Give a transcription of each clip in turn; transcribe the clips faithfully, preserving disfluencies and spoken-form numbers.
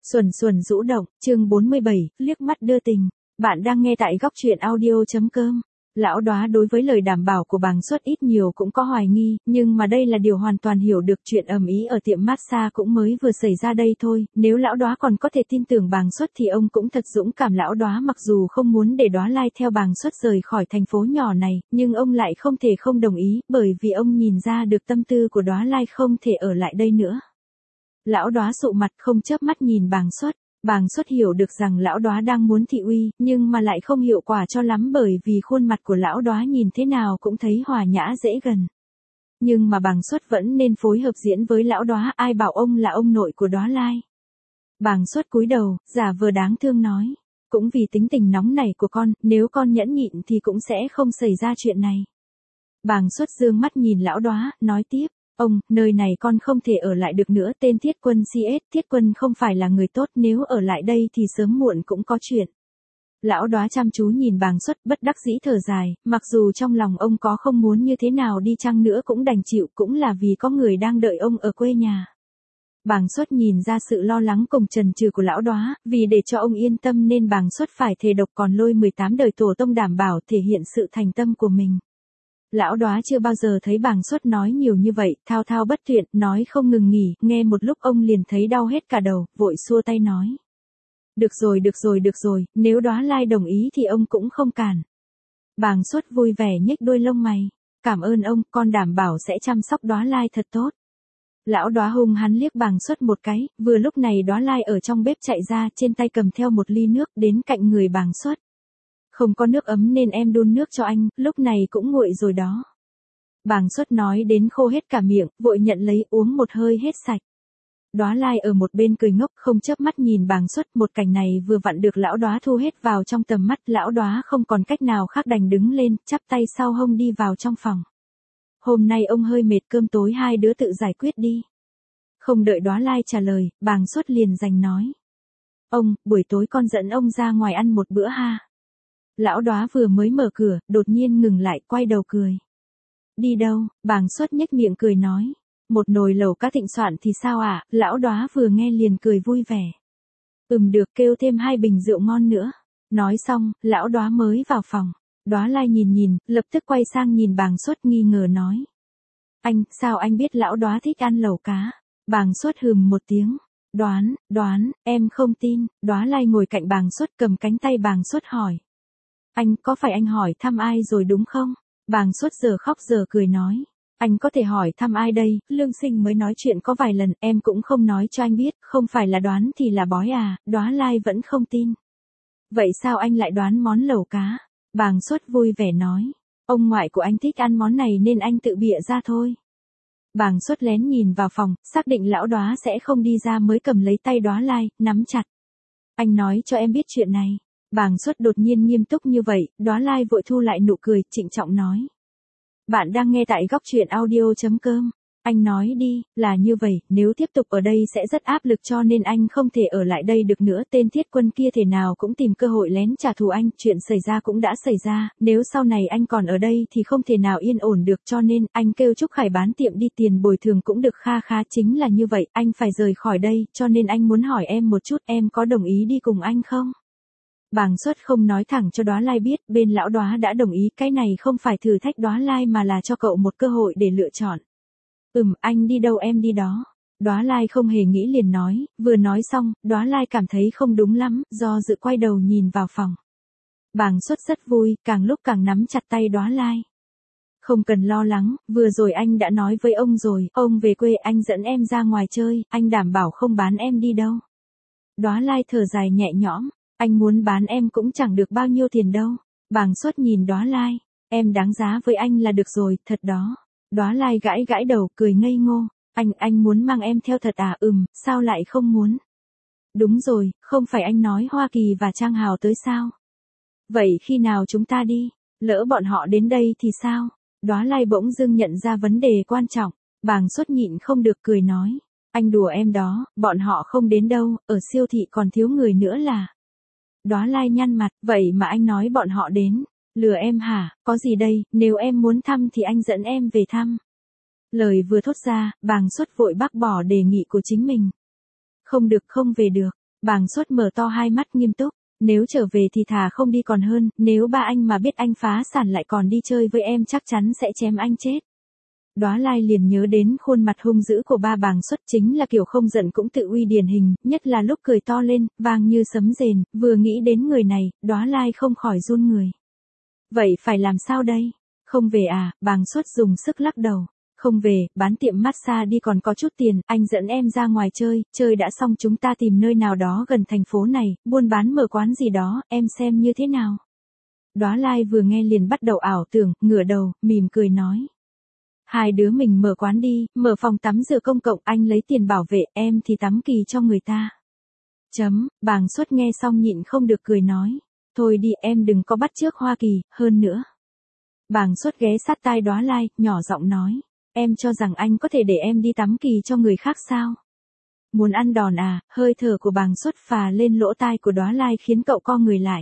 Xuân xuân rũ động, chương bốn mươi bảy, liếc mắt đưa tình. Bạn đang nghe tại góc truyện audio.com. Lão Đóa đối với lời đảm bảo của Bàng Xuất ít nhiều cũng có hoài nghi, nhưng mà đây là điều hoàn toàn hiểu được. Chuyện ầm ĩ ở tiệm massage cũng mới vừa xảy ra đây thôi, nếu Lão Đóa còn có thể tin tưởng Bàng Xuất thì ông cũng thật dũng cảm. Lão Đóa mặc dù không muốn để Đóa Lai theo Bàng Xuất rời khỏi thành phố nhỏ này, nhưng ông lại không thể không đồng ý, bởi vì ông nhìn ra được tâm tư của Đóa Lai không thể ở lại đây nữa. Lão Đóa sụ mặt không chớp mắt nhìn Bàng Xuất. Bàng Xuất hiểu được rằng Lão Đóa đang muốn thị uy, nhưng mà lại không hiệu quả cho lắm, bởi vì khuôn mặt của Lão Đóa nhìn thế nào cũng thấy hòa nhã dễ gần. Nhưng mà Bàng Xuất vẫn nên phối hợp diễn với Lão Đóa, ai bảo ông là ông nội của Đóa Lai. Bàng Xuất cúi đầu, giả vờ đáng thương nói, cũng vì tính tình nóng nảy của con, nếu con nhẫn nhịn thì cũng sẽ không xảy ra chuyện này. Bàng Xuất dương mắt nhìn Lão Đóa, nói tiếp. Ông, nơi này con không thể ở lại được nữa. Tên Thiết Quân xê ét, Thiết Quân không phải là người tốt, nếu ở lại đây thì sớm muộn cũng có chuyện. Lão Đóa chăm chú nhìn Bàng Xuất, bất đắc dĩ thở dài, mặc dù trong lòng ông có không muốn như thế nào đi chăng nữa cũng đành chịu, cũng là vì có người đang đợi ông ở quê nhà. Bàng Xuất nhìn ra sự lo lắng cùng chần chừ của Lão Đóa, vì để cho ông yên tâm nên Bàng Xuất phải thề độc còn lôi mười tám đời tổ tông đảm bảo thể hiện sự thành tâm của mình. Lão Đóa chưa bao giờ thấy Bàng Xuất nói nhiều như vậy, thao thao bất tuyệt, nói không ngừng nghỉ, nghe một lúc ông liền thấy đau hết cả đầu, vội xua tay nói. Được rồi, được rồi, được rồi, nếu Đóa Lai đồng ý thì ông cũng không cản. Bàng Xuất vui vẻ nhếch đuôi lông mày, cảm ơn ông, con đảm bảo sẽ chăm sóc Đóa Lai thật tốt. Lão Đóa hung hắn liếc Bàng Xuất một cái, vừa lúc này Đóa Lai ở trong bếp chạy ra, trên tay cầm theo một ly nước, đến cạnh người Bàng Xuất. Không có nước ấm nên em đun nước cho anh, lúc này cũng nguội rồi đó. Bàng Xuất nói đến khô hết cả miệng, vội nhận lấy uống một hơi hết sạch. Đóa Lai ở một bên cười ngốc không chớp mắt nhìn Bàng Xuất, một cảnh này vừa vặn được Lão Đóa thu hết vào trong tầm mắt. Lão Đóa không còn cách nào khác đành đứng lên, chắp tay sau hông đi vào trong phòng. Hôm nay ông hơi mệt, cơm tối hai đứa tự giải quyết đi. Không đợi Đóa Lai trả lời, Bàng Xuất liền giành nói. Ông, buổi tối con dẫn ông ra ngoài ăn một bữa ha. Lão Đóa vừa mới mở cửa, đột nhiên ngừng lại, quay đầu cười. Đi đâu? Bàng Xuất nhếch miệng cười nói. Một nồi lẩu cá thịnh soạn thì sao ạ? À? Lão Đóa vừa nghe liền cười vui vẻ. Ừm được, kêu thêm hai bình rượu ngon nữa. Nói xong, Lão Đóa mới vào phòng. Đóa Lai nhìn nhìn, lập tức quay sang nhìn Bàng Xuất nghi ngờ nói. Anh, sao anh biết Lão Đóa thích ăn lẩu cá? Bàng Xuất hừm một tiếng. Đoán, đoán, em không tin. Đóa Lai ngồi cạnh Bàng Xuất cầm cánh tay Bàng Xuất hỏi. Anh, có phải anh hỏi thăm ai rồi đúng không? Bàng Xuất giờ khóc giờ cười nói. Anh có thể hỏi thăm ai đây, Lương Sinh mới nói chuyện có vài lần, em cũng không nói cho anh biết, không phải là đoán thì là bói à, Đóa Lai vẫn không tin. Vậy sao anh lại đoán món lẩu cá? Bàng Xuất vui vẻ nói. Ông ngoại của anh thích ăn món này nên anh tự bịa ra thôi. Bàng Xuất lén nhìn vào phòng, xác định Lão Đóa sẽ không đi ra mới cầm lấy tay Đóa Lai, nắm chặt. Anh nói cho em biết chuyện này. Bàng Xuất đột nhiên nghiêm túc như vậy, Đóa Lai vội thu lại nụ cười, trịnh trọng nói. Bạn đang nghe tại góc truyện audio.com. Anh nói đi, là như vậy, nếu tiếp tục ở đây sẽ rất áp lực cho nên anh không thể ở lại đây được nữa. Tên Thiết Quân kia thể nào cũng tìm cơ hội lén trả thù anh, chuyện xảy ra cũng đã xảy ra, nếu sau này anh còn ở đây thì không thể nào yên ổn được, cho nên anh kêu Trúc Khải bán tiệm đi, tiền bồi thường cũng được kha khá, chính là như vậy, anh phải rời khỏi đây, cho nên anh muốn hỏi em một chút, em có đồng ý đi cùng anh không? Bàng Xuất không nói thẳng cho Đóa Lai biết, bên Lão Đóa đã đồng ý, cái này không phải thử thách Đóa Lai mà là cho cậu một cơ hội để lựa chọn. Ừm, anh đi đâu em đi đó. Đóa Lai không hề nghĩ liền nói, vừa nói xong, Đóa Lai cảm thấy không đúng lắm, do dự quay đầu nhìn vào phòng. Bàng Xuất rất vui, càng lúc càng nắm chặt tay Đóa Lai. Không cần lo lắng, vừa rồi anh đã nói với ông rồi, ông về quê anh dẫn em ra ngoài chơi, anh đảm bảo không bán em đi đâu. Đóa Lai thở dài nhẹ nhõm. Anh muốn bán em cũng chẳng được bao nhiêu tiền đâu. Bàng Xuất nhìn Đóa Lai. Em đáng giá với anh là được rồi, thật đó. Đóa Lai gãi gãi đầu, cười ngây ngô. Anh, anh muốn mang em theo thật à? Ừm, sao lại không muốn? Đúng rồi, không phải anh nói Hoa Kỳ và Trang Hào tới sao? Vậy khi nào chúng ta đi? Lỡ bọn họ đến đây thì sao? Đóa Lai bỗng dưng nhận ra vấn đề quan trọng. Bàng Xuất nhịn không được cười nói. Anh đùa em đó, bọn họ không đến đâu, ở siêu thị còn thiếu người nữa là. Đóa Lai nhăn mặt, vậy mà anh nói bọn họ đến. Lừa em hả? Có gì đây, nếu em muốn thăm thì anh dẫn em về thăm. Lời vừa thốt ra, Bàng Xuất vội bác bỏ đề nghị của chính mình. Không được, không về được. Bàng Xuất mở to hai mắt nghiêm túc, nếu trở về thì thà không đi còn hơn, nếu ba anh mà biết anh phá sản lại còn đi chơi với em chắc chắn sẽ chém anh chết. Đóa Lai liền nhớ đến khuôn mặt hung dữ của ba Bàng Xuất, chính là kiểu không giận cũng tự uy điển hình, nhất là lúc cười to lên, vang như sấm rền, vừa nghĩ đến người này, Đóa Lai không khỏi run người. Vậy phải làm sao đây? Không về à? Bàng Xuất dùng sức lắc đầu. Không về, bán tiệm massage đi còn có chút tiền, anh dẫn em ra ngoài chơi, chơi đã xong chúng ta tìm nơi nào đó gần thành phố này, buôn bán mở quán gì đó, em xem như thế nào. Đóa Lai vừa nghe liền bắt đầu ảo tưởng, ngửa đầu, mỉm cười nói. Hai đứa mình mở quán đi, mở phòng tắm rửa công cộng, anh lấy tiền bảo vệ, em thì tắm kỳ cho người ta. Chấm, Bàng Xuất nghe xong nhịn không được cười nói. Thôi đi em đừng có bắt chước Hoa Kỳ, hơn nữa. Bàng Xuất ghé sát tai Đóa Lai, nhỏ giọng nói. Em cho rằng anh có thể để em đi tắm kỳ cho người khác sao? Muốn ăn đòn à? Hơi thở của Bàng Xuất phà lên lỗ tai của Đóa Lai khiến cậu co người lại.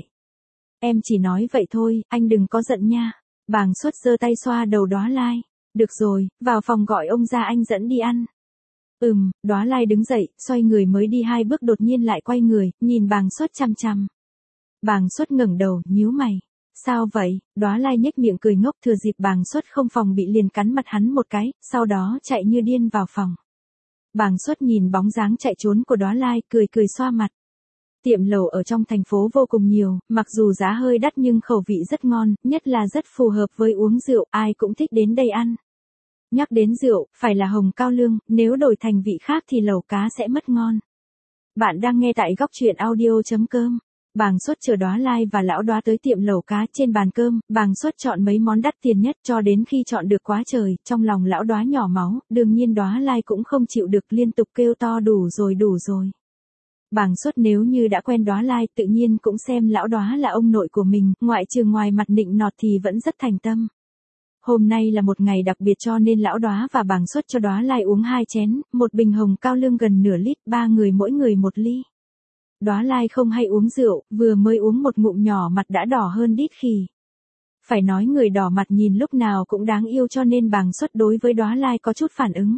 Em chỉ nói vậy thôi, anh đừng có giận nha. Bàng Xuất giơ tay xoa đầu Đóa Lai. Được rồi, vào phòng gọi ông ra anh dẫn đi ăn. Ừm, Đóa Lai đứng dậy, xoay người mới đi hai bước đột nhiên lại quay người, nhìn Bàng Xuất chằm chằm. Bàng Xuất ngẩng đầu, nhíu mày. Sao vậy? Đóa Lai nhếch miệng cười ngốc, thừa dịp Bàng Xuất không phòng bị liền cắn mặt hắn một cái, sau đó chạy như điên vào phòng. Bàng Xuất nhìn bóng dáng chạy trốn của Đóa Lai, cười cười xoa mặt. Tiệm lẩu ở trong thành phố vô cùng nhiều, mặc dù giá hơi đắt nhưng khẩu vị rất ngon, nhất là rất phù hợp với uống rượu, ai cũng thích đến đây ăn. Nhắc đến rượu, phải là hồng cao lương, nếu đổi thành vị khác thì lẩu cá sẽ mất ngon. Bạn đang nghe tại góc truyện audio chấm com. Bàng Xuất chờ Đóa Lai và lão Đóa tới tiệm lẩu cá, trên bàn cơm, Bàng Xuất chọn mấy món đắt tiền nhất cho đến khi chọn được quá trời, trong lòng lão Đóa nhỏ máu, đương nhiên Đóa Lai cũng không chịu được liên tục kêu to đủ rồi đủ rồi. Bàng Xuất nếu như đã quen Đóa Lai tự nhiên cũng xem lão Đóa là ông nội của mình, ngoại trừ ngoài mặt nịnh nọt thì vẫn rất thành tâm. Hôm nay là một ngày đặc biệt cho nên lão Đóa và Bàng Xuất cho Đóa Lai uống hai chén, một bình hồng cao lương gần nửa lít, ba người mỗi người một ly. Đóa Lai không hay uống rượu, vừa mới uống một ngụm nhỏ mặt đã đỏ hơn đít khỉ. Phải nói người đỏ mặt nhìn lúc nào cũng đáng yêu cho nên Bàng Xuất đối với Đóa Lai có chút phản ứng.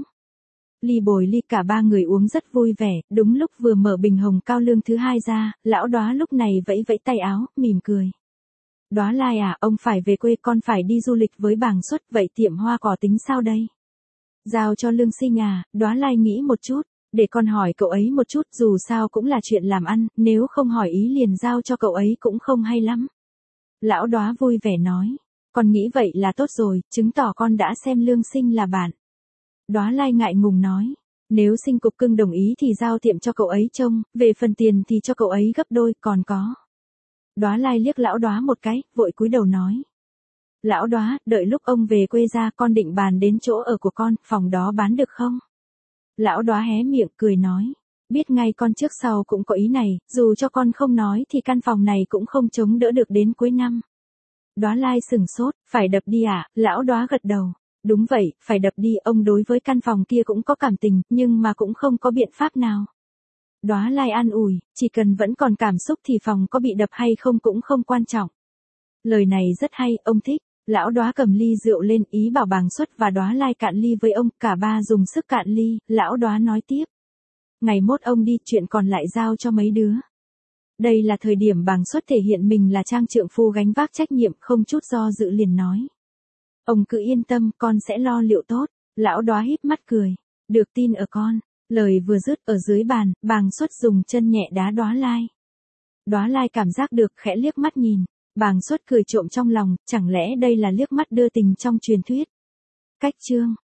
Ly bồi ly cả ba người uống rất vui vẻ, đúng lúc vừa mở bình hồng cao lương thứ hai ra, lão Đóa lúc này vẫy vẫy tay áo, mỉm cười. Đóa Lai à, ông phải về quê con phải đi du lịch với Bàng Xuất, vậy tiệm hoa cỏ tính sao đây? Giao cho Lương Sinh à, Đóa Lai nghĩ một chút. Để con hỏi cậu ấy một chút, dù sao cũng là chuyện làm ăn, nếu không hỏi ý liền giao cho cậu ấy cũng không hay lắm. Lão Đóa vui vẻ nói, con nghĩ vậy là tốt rồi, chứng tỏ con đã xem Lương Sinh là bạn. Đóa Lai ngại ngùng nói, nếu Sinh cục cưng đồng ý thì giao tiệm cho cậu ấy trông, về phần tiền thì cho cậu ấy gấp đôi, còn có. Đóa Lai liếc lão Đóa một cái, vội cúi đầu nói. Lão Đóa, đợi lúc ông về quê ra con định bàn đến chỗ ở của con, phòng đó bán được không? Lão Đóa hé miệng cười nói, biết ngay con trước sau cũng có ý này, dù cho con không nói thì căn phòng này cũng không chống đỡ được đến cuối năm. Đóa Lai sừng sốt, phải đập đi à? Lão Đóa gật đầu, đúng vậy, phải đập đi, ông đối với căn phòng kia cũng có cảm tình, nhưng mà cũng không có biện pháp nào. Đóa Lai an ủi, chỉ cần vẫn còn cảm xúc thì phòng có bị đập hay không cũng không quan trọng. Lời này rất hay, ông thích. Lão Đóa cầm ly rượu lên, ý bảo Bàng Xuất và Đóa Lai cạn ly với ông, cả ba dùng sức cạn ly, lão Đóa nói tiếp. Ngày mốt ông đi, chuyện còn lại giao cho mấy đứa. Đây là thời điểm Bàng Xuất thể hiện mình là trang trượng phu gánh vác trách nhiệm, không chút do dự liền nói. Ông cứ yên tâm, con sẽ lo liệu tốt. Lão Đóa híp mắt cười. Được tin ở con. Lời vừa dứt, ở dưới bàn, Bàng Xuất dùng chân nhẹ đá Đóa Lai. Đóa Lai cảm giác được, khẽ liếc mắt nhìn. Bàng Xuất cười trộm trong lòng, chẳng lẽ đây là liếc mắt đưa tình trong truyền thuyết. Cách chương